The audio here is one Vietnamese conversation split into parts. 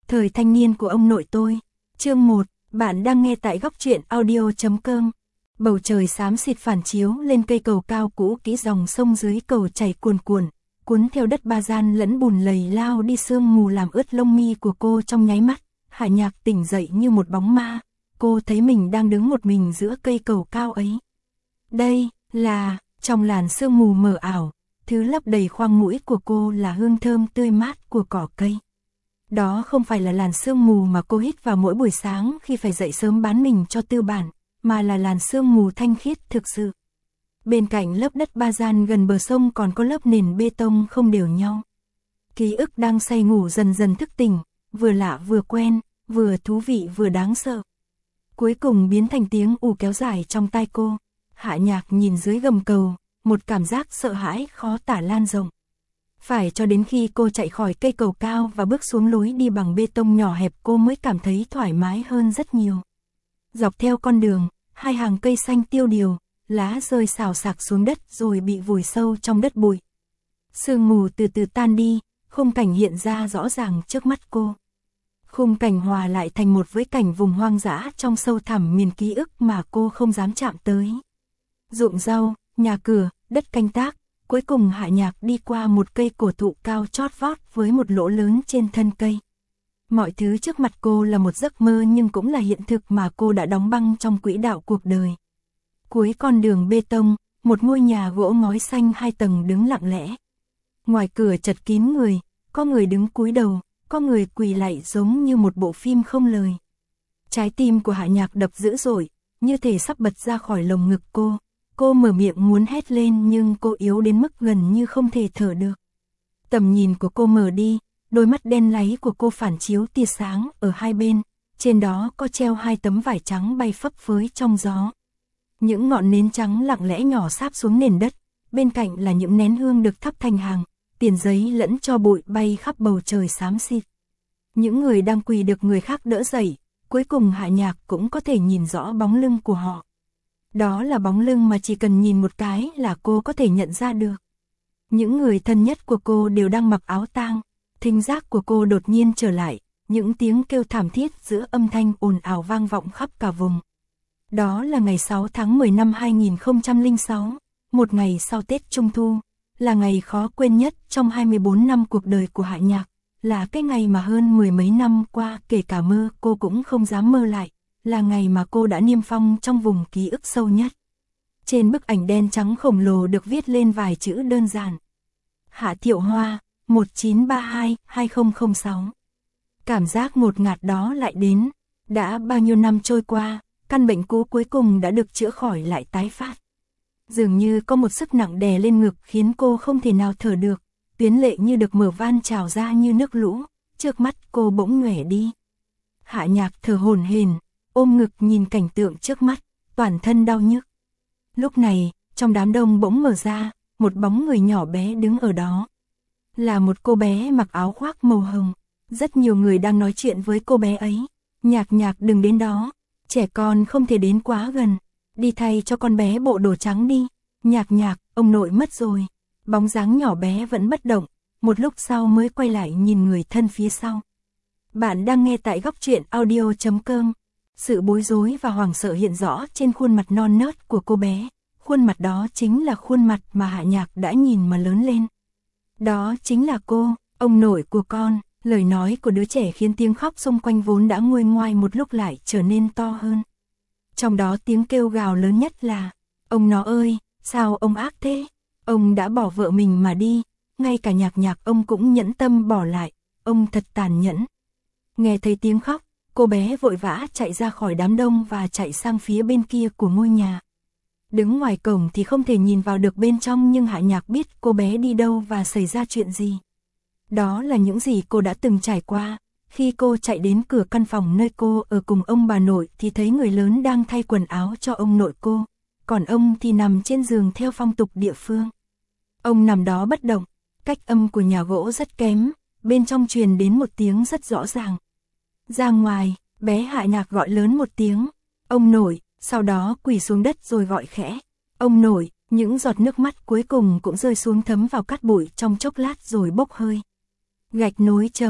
Thời thanh niên của ông nội tôi. Chương 1, bạn đang nghe tại góc truyện audio.com. Bầu trời xám xịt phản chiếu lên cây cầu cao cũ kỹ, dòng sông dưới cầu chảy cuồn cuộn, cuốn theo đất ba gian lẫn bùn lầy lao đi, sương mù làm ướt lông mi của cô trong nháy mắt. Hạ Nhạc tỉnh dậy như một bóng ma, cô thấy mình đang đứng một mình giữa cây cầu cao ấy. Đây là, trong làn sương mù mờ ảo, thứ lấp đầy khoang mũi của cô là hương thơm tươi mát của cỏ cây. Đó không phải là làn sương mù mà cô hít vào mỗi buổi sáng khi phải dậy sớm bán mình cho tư bản, mà là làn sương mù thanh khiết thực sự. Bên cạnh lớp đất ba gian gần bờ sông còn có lớp nền bê tông không đều nhau. Ký ức đang say ngủ dần dần thức tỉnh, vừa lạ vừa quen, vừa thú vị vừa đáng sợ. Cuối cùng biến thành tiếng ù kéo dài trong tai cô. Hạ Nhạc nhìn dưới gầm cầu, một cảm giác sợ hãi khó tả lan rộng. Phải cho đến khi cô chạy khỏi cây cầu cao và bước xuống lối đi bằng bê tông nhỏ hẹp, cô mới cảm thấy thoải mái hơn rất nhiều. Dọc theo con đường, hai hàng cây xanh tiêu điều, lá rơi xào xạc xuống đất rồi bị vùi sâu trong đất bụi. Sương mù từ từ tan đi, khung cảnh hiện ra rõ ràng trước mắt cô. Khung cảnh hòa lại thành một với cảnh vùng hoang dã trong sâu thẳm miền ký ức mà cô không dám chạm tới. Ruộng rau, nhà cửa, đất canh tác. Cuối cùng Hạ Nhạc đi qua một cây cổ thụ cao chót vót với một lỗ lớn trên thân cây. Mọi thứ trước mặt cô là một giấc mơ nhưng cũng là hiện thực mà cô đã đóng băng trong quỹ đạo cuộc đời. Cuối con đường bê tông, một ngôi nhà gỗ ngói xanh 2 tầng đứng lặng lẽ. Ngoài cửa chật kín người, có người đứng cúi đầu, có người quỳ lạy giống như một bộ phim không lời. Trái tim của Hạ Nhạc đập dữ dội, như thể sắp bật ra khỏi lồng ngực cô. Cô mở miệng muốn hét lên nhưng cô yếu đến mức gần như không thể thở được. Tầm nhìn của cô mở đi, đôi mắt đen láy của cô phản chiếu tia sáng ở hai bên, trên đó có treo 2 tấm vải trắng bay phấp phới trong gió. Những ngọn nến trắng lặng lẽ nhỏ sáp xuống nền đất, bên cạnh là những nén hương được thắp thành hàng, tiền giấy lẫn tro bụi bay khắp bầu trời xám xịt. Những người đang quỳ được người khác đỡ dậy, cuối cùng Hạ Nhạc cũng có thể nhìn rõ bóng lưng của họ. Đó là bóng lưng mà chỉ cần nhìn một cái là cô có thể nhận ra được. Những người thân nhất của cô đều đang mặc áo tang, thính giác của cô đột nhiên trở lại, những tiếng kêu thảm thiết giữa âm thanh ồn ào vang vọng khắp cả vùng. Đó là ngày 6 tháng 10 năm 2006, một ngày sau Tết Trung Thu, là ngày khó quên nhất trong 24 năm cuộc đời của Hạ Nhạc, là cái ngày mà hơn 10 mấy năm qua kể cả mơ cô cũng không dám mơ lại. Là ngày mà cô đã niêm phong trong vùng ký ức sâu nhất. Trên bức ảnh đen trắng khổng lồ được viết lên vài chữ đơn giản. Hạ Thiệu Hoa, 1932-2006. Cảm giác ngột ngạt đó lại đến. Đã bao nhiêu năm trôi qua, căn bệnh cũ cuối cùng đã được chữa khỏi lại tái phát. Dường như có một sức nặng đè lên ngực khiến cô không thể nào thở được. Tuyến lệ như được mở van trào ra như nước lũ, trước mắt cô bỗng nhòe đi. Hạ Nhạc thở hổn hển, ôm ngực nhìn cảnh tượng trước mắt, toàn thân đau nhức. Lúc này, trong đám đông bỗng mở ra, một bóng người nhỏ bé đứng ở đó. Là một cô bé mặc áo khoác màu hồng. Rất nhiều người đang nói chuyện với cô bé ấy. Nhạc Nhạc đừng đến đó, trẻ con không thể đến quá gần. Đi thay cho con bé bộ đồ trắng đi. Nhạc Nhạc, ông nội mất rồi. Bóng dáng nhỏ bé vẫn bất động, một lúc sau mới quay lại nhìn người thân phía sau. Bạn đang nghe tại góc truyện audio.com. Sự bối rối và hoảng sợ hiện rõ trên khuôn mặt non nớt của cô bé. Khuôn mặt đó chính là khuôn mặt mà Hạ Nhạc đã nhìn mà lớn lên. Đó chính là cô, ông nội của con. Lời nói của đứa trẻ khiến tiếng khóc xung quanh vốn đã nguôi ngoai một lúc lại trở nên to hơn. Trong đó tiếng kêu gào lớn nhất là: ông nó ơi, sao ông ác thế? Ông đã bỏ vợ mình mà đi, ngay cả Nhạc Nhạc ông cũng nhẫn tâm bỏ lại, ông thật tàn nhẫn. Nghe thấy tiếng khóc, cô bé vội vã chạy ra khỏi đám đông và chạy sang phía bên kia của ngôi nhà. Đứng ngoài cổng thì không thể nhìn vào được bên trong, nhưng Hạ Nhạc biết cô bé đi đâu và xảy ra chuyện gì. Đó là những gì cô đã từng trải qua. Khi cô chạy đến cửa căn phòng nơi cô ở cùng ông bà nội thì thấy người lớn đang thay quần áo cho ông nội cô, còn ông thì nằm trên giường theo phong tục địa phương. Ông nằm đó bất động, cách âm của nhà gỗ rất kém, bên trong truyền đến một tiếng rất rõ ràng. Ra ngoài, bé Hạ Nhạc gọi lớn một tiếng, ông nội, sau đó quỳ xuống đất rồi gọi khẽ, ông nội. Những giọt nước mắt cuối cùng cũng rơi xuống thấm vào cát bụi trong chốc lát rồi bốc hơi. Gạch nối chấm,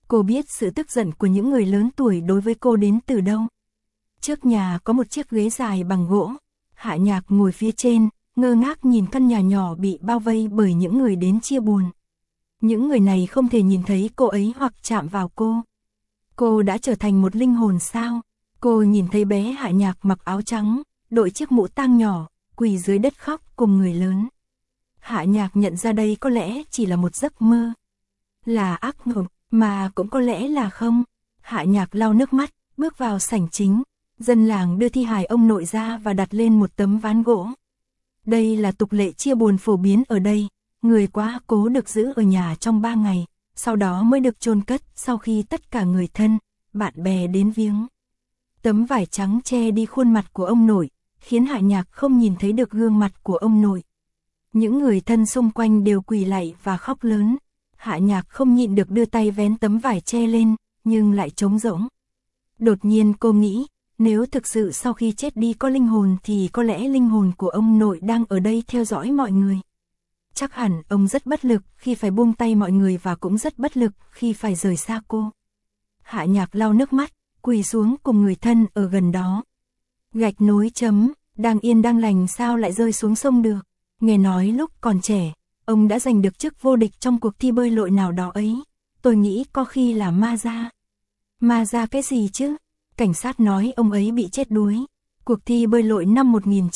Cô biết sự tức giận của những người lớn tuổi đối với cô đến từ đâu. Trước nhà có một chiếc ghế dài bằng gỗ, Hạ Nhạc ngồi phía trên, ngơ ngác nhìn căn nhà nhỏ bị bao vây bởi những người đến chia buồn. Những người này không thể nhìn thấy cô ấy hoặc chạm vào cô. Cô đã trở thành một linh hồn sao? Cô nhìn thấy bé Hạ Nhạc mặc áo trắng, đội chiếc mũ tang nhỏ, quỳ dưới đất khóc cùng người lớn. Hạ Nhạc nhận ra đây có lẽ chỉ là một giấc mơ. Là ác mộng, mà cũng có lẽ là không. Hạ Nhạc lau nước mắt, bước vào sảnh chính. Dân làng đưa thi hài ông nội ra và đặt lên một tấm ván gỗ. Đây là tục lệ chia buồn phổ biến ở đây. Người quá cố được giữ ở nhà trong 3 ngày, sau đó mới được chôn cất sau khi tất cả người thân, bạn bè đến viếng. Tấm vải trắng che đi khuôn mặt của ông nội, khiến Hạ Nhạc không nhìn thấy được gương mặt của ông nội. Những người thân xung quanh đều quỳ lạy và khóc lớn. Hạ Nhạc không nhịn được đưa tay vén tấm vải che lên, nhưng lại trống rỗng. Đột nhiên cô nghĩ, nếu thực sự sau khi chết đi có linh hồn thì có lẽ linh hồn của ông nội đang ở đây theo dõi mọi người. Chắc hẳn ông rất bất lực khi phải buông tay mọi người và cũng rất bất lực khi phải rời xa cô. Hạ Nhạc lau nước mắt, quỳ xuống cùng người thân ở gần đó. Gạch nối chấm, đang yên đang lành sao lại rơi xuống sông được. Nghe nói lúc còn trẻ, ông đã giành được chức vô địch trong cuộc thi bơi lội nào đó ấy. Tôi nghĩ có khi là ma ra. Ma ra cái gì chứ? Cảnh sát nói ông ấy bị chết đuối. Cuộc thi bơi lội năm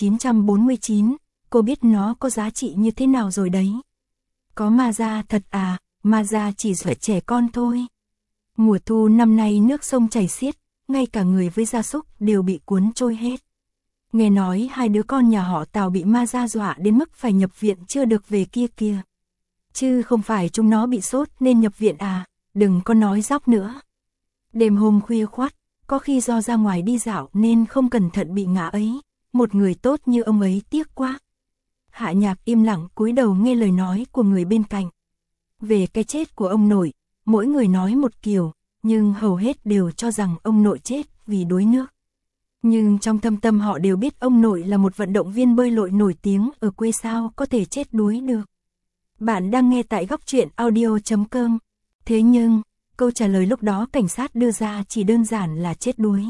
1949, cô biết nó có giá trị như thế nào rồi đấy. Có ma ra thật à, ma ra chỉ dọa trẻ con thôi. Mùa thu năm nay nước sông chảy xiết, ngay cả người với gia súc đều bị cuốn trôi hết. Nghe nói 2 đứa con nhà họ Tào bị ma ra dọa đến mức phải nhập viện chưa được về kia kìa. Chứ không phải chúng nó bị sốt nên nhập viện à, đừng có nói dóc nữa. Đêm hôm khuya khoắt, có khi do ra ngoài đi dạo nên không cẩn thận bị ngã ấy, một người tốt như ông ấy tiếc quá. Hạ Nhạc im lặng cúi đầu nghe lời nói của người bên cạnh. Về cái chết của ông nội, mỗi người nói một kiểu, nhưng hầu hết đều cho rằng ông nội chết vì đuối nước. Nhưng trong thâm tâm họ đều biết ông nội là một vận động viên bơi lội nổi tiếng ở quê sao có thể chết đuối được. Bạn đang nghe tại Góc Truyện Audio.com. Thế nhưng, câu trả lời lúc đó cảnh sát đưa ra chỉ đơn giản là chết đuối.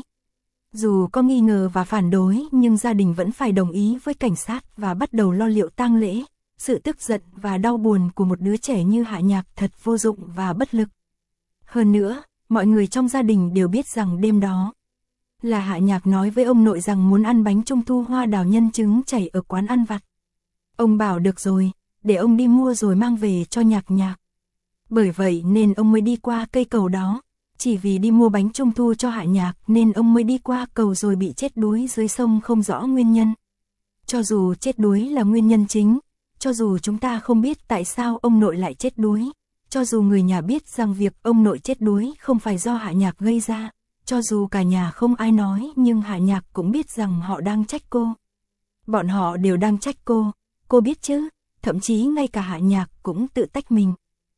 Dù có nghi ngờ và phản đối nhưng gia đình vẫn phải đồng ý với cảnh sát và bắt đầu lo liệu tang lễ. Sự tức giận và đau buồn của một đứa trẻ như Hạ Nhạc thật vô dụng và bất lực. Hơn nữa, mọi người trong gia đình đều biết rằng đêm đó là Hạ Nhạc nói với ông nội rằng muốn ăn bánh trung thu hoa đào nhân trứng chảy ở quán ăn vặt. Ông bảo được rồi, để ông đi mua rồi mang về cho Nhạc Nhạc. Bởi vậy nên ông mới đi qua cây cầu đó. Chỉ vì đi mua bánh trung thu cho Hạ Nhạc nên ông mới đi qua cầu rồi bị chết đuối dưới sông không rõ nguyên nhân. Cho dù chết đuối là nguyên nhân chính, cho dù chúng ta không biết tại sao ông nội lại chết đuối, cho dù người nhà biết rằng việc ông nội chết đuối không phải do Hạ Nhạc gây ra, cho dù cả nhà không ai nói nhưng Hạ Nhạc cũng biết rằng họ đang trách cô. Bọn họ đều đang trách cô biết chứ, thậm chí ngay cả Hạ Nhạc cũng tự trách mình.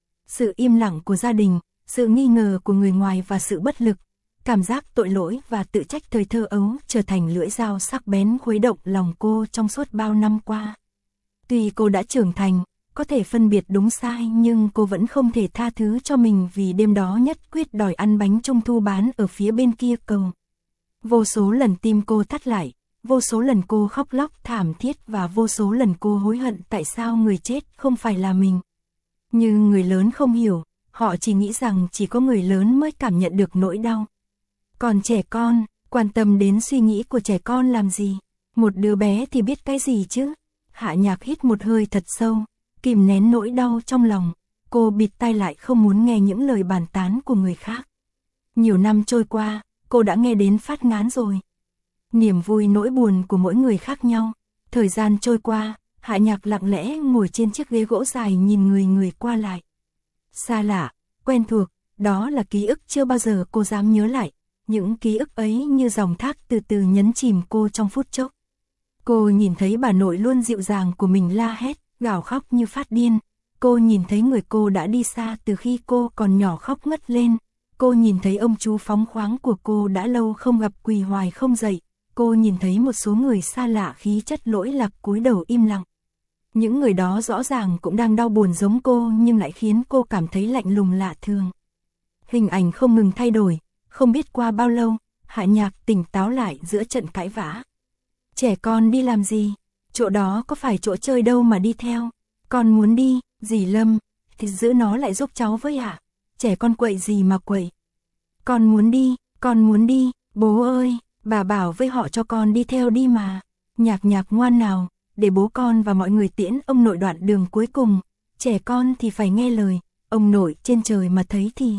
Sự im lặng của gia đình, sự nghi ngờ của người ngoài và sự bất lực, cảm giác tội lỗi và tự trách thời thơ ấu trở thành lưỡi dao sắc bén khuấy động lòng cô trong suốt bao năm qua. Tuy cô đã trưởng thành, có thể phân biệt đúng sai nhưng cô vẫn không thể tha thứ cho mình vì đêm đó nhất quyết đòi ăn bánh trung thu bán ở phía bên kia cầu. Vô số lần tim cô thắt lại, vô số lần cô khóc lóc thảm thiết và vô số lần cô hối hận tại sao người chết không phải là mình. Nhưng người lớn không hiểu, họ chỉ nghĩ rằng chỉ có người lớn mới cảm nhận được nỗi đau. Còn trẻ con, quan tâm đến suy nghĩ của trẻ con làm gì? Một đứa bé thì biết cái gì chứ? Hạ Nhạc hít một hơi thật sâu, kìm nén nỗi đau trong lòng. Cô bịt tai lại không muốn nghe những lời bàn tán của người khác. Nhiều năm trôi qua, cô đã nghe đến phát ngán rồi. Niềm vui nỗi buồn của mỗi người khác nhau. Thời gian trôi qua, Hạ Nhạc lặng lẽ ngồi trên chiếc ghế gỗ dài nhìn người qua lại. Xa lạ, quen thuộc, đó là ký ức chưa bao giờ cô dám nhớ lại. Những ký ức ấy như dòng thác từ từ nhấn chìm cô trong phút chốc. Cô nhìn thấy bà nội luôn dịu dàng của mình la hét, gào khóc như phát điên. Cô nhìn thấy người cô đã đi xa từ khi cô còn nhỏ khóc ngất lên. Cô nhìn thấy ông chú phóng khoáng của cô đã lâu không gặp quỳ hoài không dậy. Cô nhìn thấy một số người xa lạ khí chất lỗi lạc cúi đầu im lặng. Những người đó rõ ràng cũng đang đau buồn giống cô nhưng lại khiến cô cảm thấy lạnh lùng lạ thường. Hình ảnh không ngừng thay đổi, không biết qua bao lâu, Hạ Nhạc tỉnh táo lại giữa trận cãi vã. Trẻ con đi làm gì? Chỗ đó có phải chỗ chơi đâu mà đi theo? Con muốn đi, dì Lâm, thì giữ nó lại giúp cháu với ạ. Trẻ con quậy gì mà quậy? Con muốn đi, bố ơi, bà bảo với họ cho con đi theo đi mà. Nhạc Nhạc ngoan nào, để bố con và mọi người tiễn ông nội đoạn đường cuối cùng. Trẻ con thì phải nghe lời, ông nội trên trời mà thấy thì.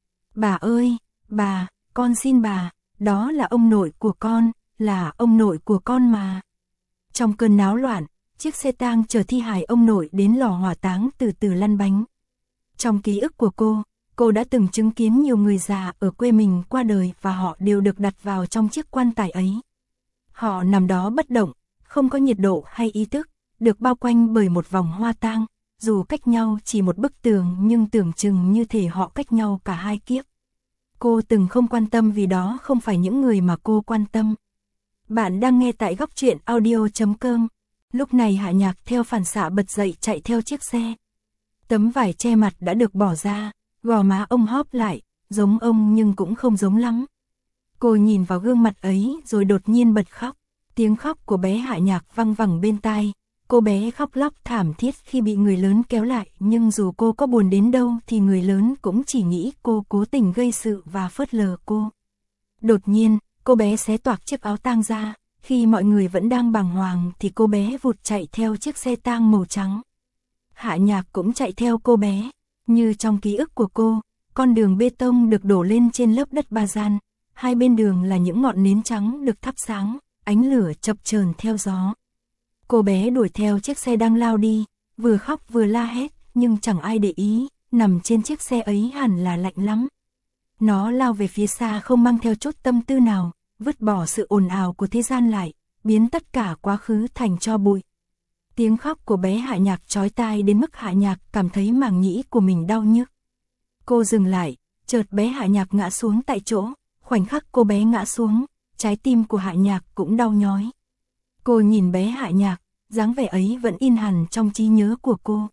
Bà ơi, bà, con xin bà, đó là ông nội của con, là ông nội của con mà. Trong cơn náo loạn, chiếc xe tang chở thi hài ông nội đến lò hỏa táng từ từ lăn bánh. Trong ký ức của cô đã từng chứng kiến nhiều người già ở quê mình qua đời và họ đều được đặt vào trong chiếc quan tài ấy. Họ nằm đó bất động, không có nhiệt độ hay ý thức, được bao quanh bởi một vòng hoa tang, dù cách nhau chỉ một bức tường nhưng tưởng chừng như thể họ cách nhau cả hai kiếp. Cô từng không quan tâm vì đó không phải những người mà cô quan tâm. Bạn đang nghe tại Góc Truyện Audio.com. Lúc này Hạ Nhạc theo phản xạ bật dậy chạy theo chiếc xe. Tấm vải che mặt đã được bỏ ra, gò má ông hóp lại, giống ông nhưng cũng không giống lắm. Cô nhìn vào gương mặt ấy rồi đột nhiên bật khóc. Tiếng khóc của bé Hạ Nhạc văng vẳng bên tai. Cô bé khóc lóc thảm thiết khi bị người lớn kéo lại, nhưng dù cô có buồn đến đâu thì người lớn cũng chỉ nghĩ cô cố tình gây sự và phớt lờ cô. Đột nhiên, cô bé xé toạc chiếc áo tang ra, khi mọi người vẫn đang bàng hoàng thì cô bé vụt chạy theo chiếc xe tang màu trắng. Hạ Nhạc cũng chạy theo cô bé, như trong ký ức của cô, con đường bê tông được đổ lên trên lớp đất ba gian, hai bên đường là những ngọn nến trắng được thắp sáng, ánh lửa chập chờn theo gió. Cô bé đuổi theo chiếc xe đang lao đi, vừa khóc vừa la hét, nhưng chẳng ai để ý, nằm trên chiếc xe ấy hẳn là lạnh lắm. Nó lao về phía xa không mang theo chút tâm tư nào, vứt bỏ sự ồn ào của thế gian lại, biến tất cả quá khứ thành tro bụi. Tiếng khóc của bé Hạ Nhạc chói tai đến mức Hạ Nhạc cảm thấy màng nhĩ của mình đau nhức. Cô dừng lại, chợt bé Hạ Nhạc ngã xuống tại chỗ, khoảnh khắc cô bé ngã xuống, trái tim của Hạ Nhạc cũng đau nhói. Cô nhìn bé Hạ Nhạc, dáng vẻ ấy vẫn in hẳn trong trí nhớ của cô.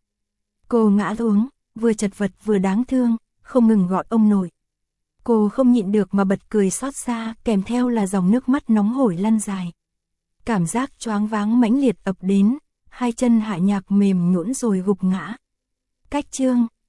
Cô ngã xuống, vừa chật vật vừa đáng thương, không ngừng gọi ông nội. Cô không nhịn được mà bật cười xót xa, kèm theo là dòng nước mắt nóng hổi lăn dài. Cảm giác choáng váng mãnh liệt ập đến, hai chân Hạ Nhạc mềm nhũn rồi gục ngã. Cách chương